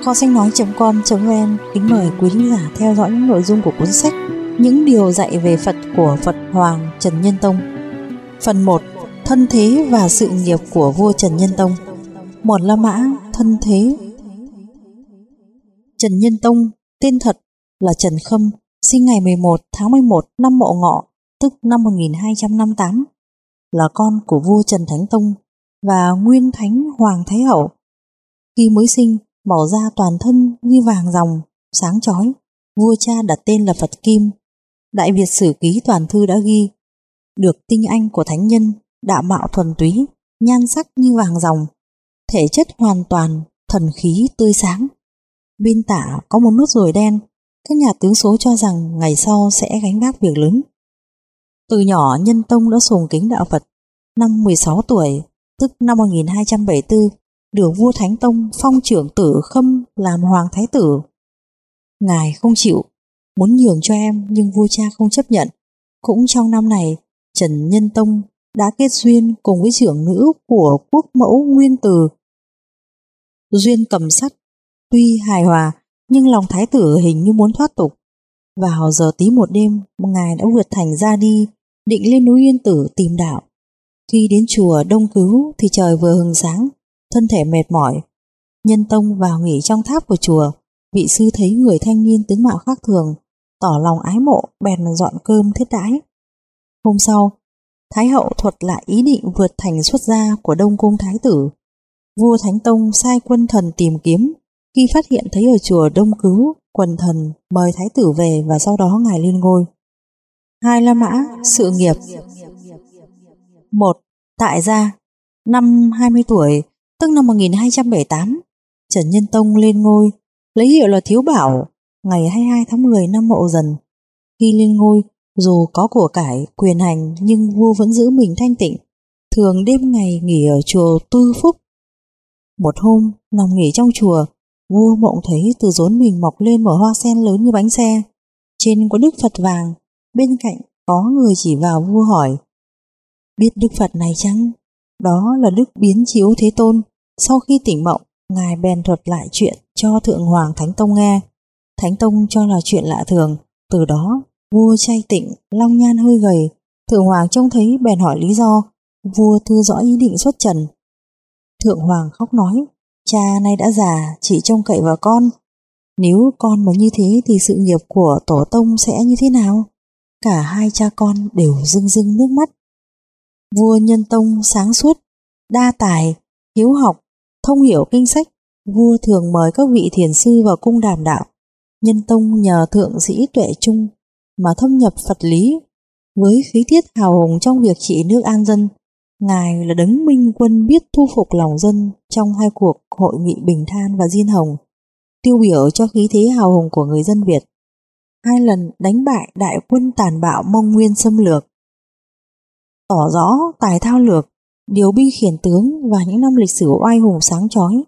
Kho sách nói.com.vn kính mời quý khán giả theo dõi những nội dung của cuốn sách Những điều dạy về Phật của Phật Hoàng Trần Nhân Tông. Phần 1. Thân thế và sự nghiệp của vua Trần Nhân Tông. Một La Mã thân thế. Trần Nhân Tông, tên thật là Trần Khâm, sinh ngày 11 tháng 11 năm Mậu Ngọ, tức năm 1258, là con của vua Trần Thánh Tông và nguyên thánh Hoàng Thái Hậu. Khi mới sinh, màu da toàn thân như vàng ròng, sáng chói, vua cha đặt tên là Phật Kim. Đại Việt Sử Ký Toàn Thư đã ghi, được tinh anh của thánh nhân, đạo mạo thuần túy, nhan sắc như vàng ròng, thể chất hoàn toàn, thần khí tươi sáng. Bên tả có một nốt ruồi đen, các nhà tướng số cho rằng ngày sau sẽ gánh vác việc lớn. Từ nhỏ Nhân Tông đã sùng kính đạo Phật. Năm 16 tuổi, tức năm 1274, được vua Thánh Tông phong trưởng tử Khâm làm hoàng thái tử. Ngài không chịu, muốn nhường cho em, nhưng vua cha không chấp nhận. Cũng trong năm này, Trần Nhân Tông đã kết duyên cùng với trưởng nữ của quốc mẫu Nguyên Từ. Duyên cầm sắt, tuy hài hòa, nhưng lòng thái tử hình như muốn thoát tục. Vào giờ tí một đêm, ngài đã vượt thành ra đi, định lên núi Yên Tử tìm đạo. Khi đến chùa Đông Cứu thì trời vừa hừng sáng, thân thể mệt mỏi. Nhân Tông vào nghỉ trong tháp của chùa. Vị sư thấy người thanh niên tướng mạo khác thường, tỏ lòng ái mộ, bèn dọn cơm thiết đãi. Hôm sau, Thái hậu thuật lại ý định vượt thành xuất gia của Đông Cung thái tử. Vua Thánh Tông sai quân thần tìm kiếm. Khi phát hiện thấy ở chùa Đông Cứu, quần thần mời thái tử về và sau đó ngài lên ngôi. 2. La Mã sự nghiệp. 1. Tại gia. Năm 20 tuổi, tức năm 1278, Trần Nhân Tông lên ngôi, lấy hiệu là Thiếu Bảo, ngày 22 tháng 10 năm Mậu Dần. Khi lên ngôi, dù có của cải, quyền hành, nhưng vua vẫn giữ mình thanh tịnh, thường đêm ngày nghỉ ở chùa Tư Phúc. Một hôm, nằm nghỉ trong chùa, vua mộng thấy từ rốn mình mọc lên một hoa sen lớn như bánh xe. Trên có Đức Phật vàng, bên cạnh có người chỉ vào vua hỏi, biết Đức Phật này chăng? Đó là Đức Biến Chiếu Thế Tôn. Sau khi tỉnh mộng, ngài bèn thuật lại chuyện cho Thượng Hoàng Thánh Tông nghe. Thánh Tông cho là chuyện lạ thường. Từ đó vua chay tịnh, long nhan hơi gầy. Thượng Hoàng trông thấy bèn hỏi lý do. Vua thư rõ ý định xuất trần. Thượng Hoàng khóc nói, cha nay đã già, chỉ trông cậy vào con. Nếu con mà như thế thì sự nghiệp của tổ tông sẽ như thế nào? Cả hai cha con đều rưng rưng nước mắt. Vua Nhân Tông sáng suốt, đa tài, hiếu học, thông hiểu kinh sách. Vua thường mời các vị thiền sư vào cung đàm đạo. Nhân Tông nhờ thượng sĩ Tuệ Trung mà thâm nhập Phật lý. Với khí tiết hào hùng trong việc trị nước an dân, ngài là đấng minh quân biết thu phục lòng dân trong hai cuộc hội nghị Bình Than và Diên Hồng, tiêu biểu cho khí thế hào hùng của người dân Việt. 2 lần đánh bại đại quân tàn bạo Mông Nguyên xâm lược, tỏ rõ tài thao lược, điều binh khiển tướng và những năm lịch sử oai hùng sáng chói.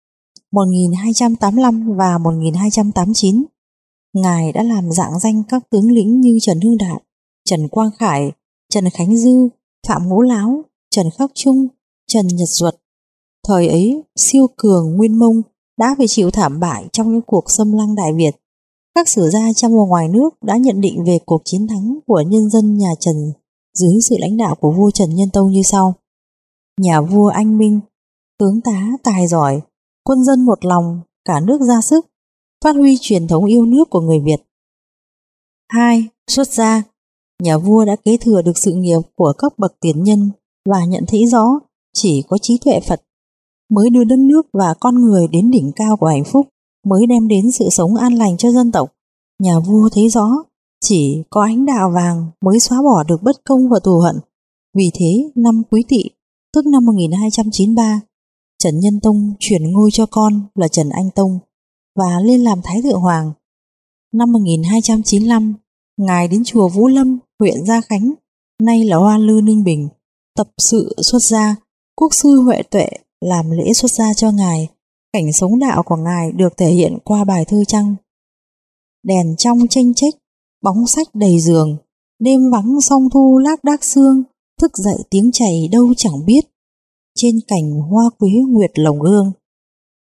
1285 và 1289, ngài đã làm rạng danh các tướng lĩnh như Trần Hưng Đạo, Trần Quang Khải, Trần Khánh Dư, Phạm Ngũ Láo, Trần Khắc Trung, Trần Nhật Duật. Thời ấy, siêu cường Nguyên Mông đã phải chịu thảm bại trong những cuộc xâm lăng Đại Việt. Các sử gia trong và ngoài nước đã nhận định về cuộc chiến thắng của nhân dân nhà Trần dưới sự lãnh đạo của vua Trần Nhân Tông như sau. Nhà vua anh minh, tướng tá tài giỏi, quân dân một lòng, cả nước ra sức, phát huy truyền thống yêu nước của người Việt. 2. Xuất gia. Nhà vua đã kế thừa được sự nghiệp của các bậc tiền nhân và nhận thấy rõ chỉ có trí tuệ Phật mới đưa đất nước và con người đến đỉnh cao của hạnh phúc, mới đem đến sự sống an lành cho dân tộc. Nhà vua thấy rõ chỉ có ánh đạo vàng mới xóa bỏ được bất công và thù hận. Vì thế, năm Quý Tỵ, tức năm 1293, Trần Nhân Tông chuyển ngôi cho con là Trần Anh Tông và lên làm Thái Thượng Hoàng. Năm 1295, ngài đến chùa Vũ Lâm, huyện Gia Khánh, nay là Hoa Lư, Ninh Bình, tập sự xuất gia. Quốc sư Huệ Tuệ làm lễ xuất gia cho ngài. Cảnh sống đạo của ngài được thể hiện qua bài thơ Trăng. Đèn trong chênh chếch, bóng sách đầy giường, đêm vắng song thu lác đác sương, thức dậy tiếng chảy đâu chẳng biết, trên cành hoa quế nguyệt lồng gương.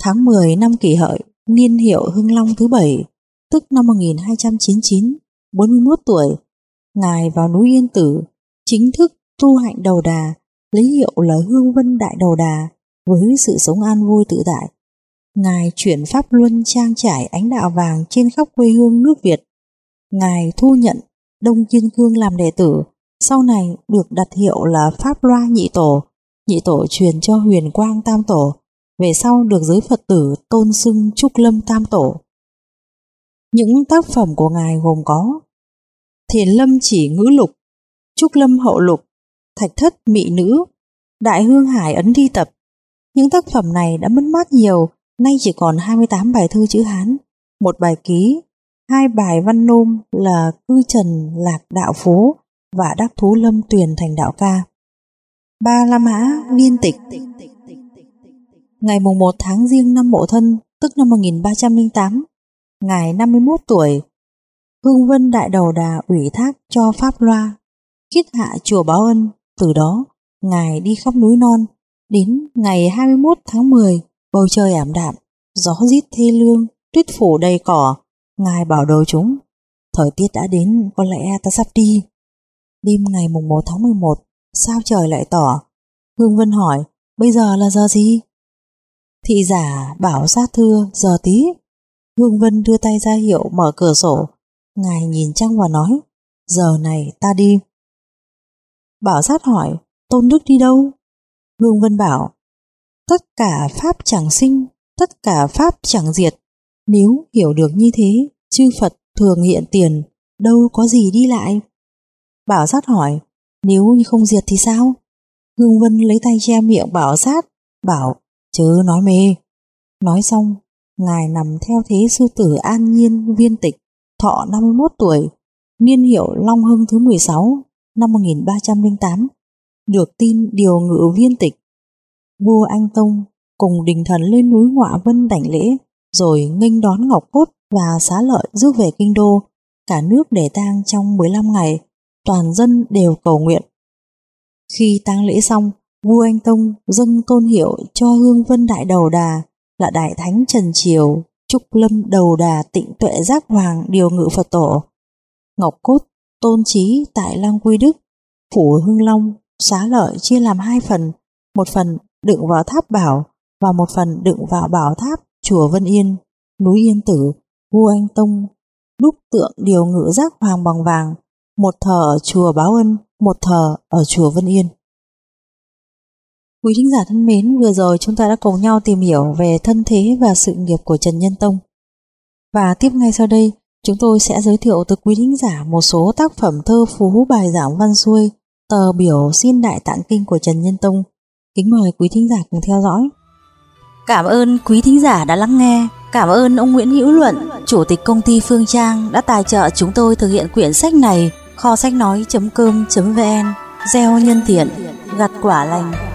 tháng 10 năm Kỷ Hợi, niên hiệu Hưng Long thứ 7, tức năm 1299, 41 tuổi, Ngài vào núi Yên Tử, chính thức tu hạnh đầu đà, lấy hiệu là Hương Vân Đại Đầu Đà. Với sự sống an vui tự tại, Ngài chuyển pháp luân trang trải ánh đạo vàng trên khắp quê hương nước Việt. Ngài thu nhận Đông Kiên Cương làm đệ tử, sau này được đặt hiệu là Pháp Loa Nhị Tổ. Nhị Tổ truyền cho Huyền Quang Tam Tổ, về sau được giới Phật tử tôn xưng Trúc Lâm Tam Tổ. Những tác phẩm của Ngài gồm có Thiền Lâm Chỉ Ngữ Lục, Trúc Lâm Hậu Lục, Thạch Thất Mị Nữ, Đại Hương Hải Ấn Thi Tập. Những tác phẩm này đã mất mát nhiều, nay chỉ còn 28 bài thơ chữ Hán, 1 bài ký, 2 bài văn nôm là Cư Trần Lạc Đạo Phố và Đắc Thú Lâm Tuyền Thành Đạo Ca. Ba La Mã Viên Tịch. Ngày 1 tháng Giêng năm Mậu Thân, tức năm 1308, Ngài 51 tuổi, Hương Vân Đại Đầu Đà ủy thác cho Pháp Loa kiết hạ chùa Báo Ân. Từ đó Ngài đi khắp núi non. Đến ngày 21 tháng 10, bầu trời ảm đạm, gió rít thê lương, tuyết phủ đầy cỏ. Ngài bảo đầu chúng: thời tiết đã đến, có lẽ ta sắp đi. Đêm ngày 1 tháng 11, sao trời lại tỏ. Hương Vân hỏi: bây giờ là giờ gì? Thị giả bảo sát thưa: giờ tí. Hương Vân đưa tay ra hiệu mở cửa sổ. Ngài nhìn trăng và nói: giờ này ta đi. Bảo sát hỏi: Tôn Đức đi đâu? Hương Vân bảo: tất cả pháp chẳng sinh, tất cả pháp chẳng diệt. Nếu hiểu được như thế, chư Phật thường hiện tiền, đâu có gì đi lại. Bảo sát hỏi: nếu như không diệt thì sao? Hương Vân lấy tay che miệng Bảo sát, bảo: chớ nói mê. Nói xong, Ngài nằm theo thế sư tử an nhiên viên tịch, thọ 51 tuổi, niên hiệu Long Hưng thứ 16, năm 1308, được tin điều ngự viên tịch. Vua Anh Tông cùng đình thần lên núi Ngọa Vân đảnh lễ, rồi nghênh đón Ngọc Cốt và Xá Lợi rước về kinh đô. Cả nước để tang trong 15 ngày, toàn dân đều cầu nguyện. Khi tang lễ xong, vua Anh Tông dâng tôn hiệu cho Hương Vân Đại Đầu Đà là Đại Thánh Trần Triều Trúc Lâm Đầu Đà Tịnh Tuệ Giác Hoàng điều ngự Phật tổ. Ngọc Cốt tôn trí tại Lăng Quy Đức, phủ Hưng Long, Xá Lợi chia làm 2 phần, một phần đựng vào tháp Bảo và một phần đựng vào bảo tháp chùa Vân Yên, núi Yên Tử. Vua Anh Tông đúc tượng điều ngự Giác Hoàng bằng vàng, một thờ ở chùa Báo Ân, một thờ ở chùa Vân Yên. Quý thính giả thân mến, vừa rồi chúng ta đã cùng nhau tìm hiểu về thân thế và sự nghiệp của Trần Nhân Tông. Và tiếp ngay sau đây, chúng tôi sẽ giới thiệu tới quý thính giả một số tác phẩm thơ phú, bài giảng văn xuôi, tờ biểu xin Đại Tạng Kinh của Trần Nhân Tông. Kính mời quý thính giả cùng theo dõi. Cảm ơn quý thính giả đã lắng nghe. Cảm ơn ông Nguyễn Hữu Luận, Chủ tịch công ty Phương Trang đã tài trợ chúng tôi thực hiện quyển sách này. Kho sách nói.com.vn. Gieo nhân thiện, gặt quả lành.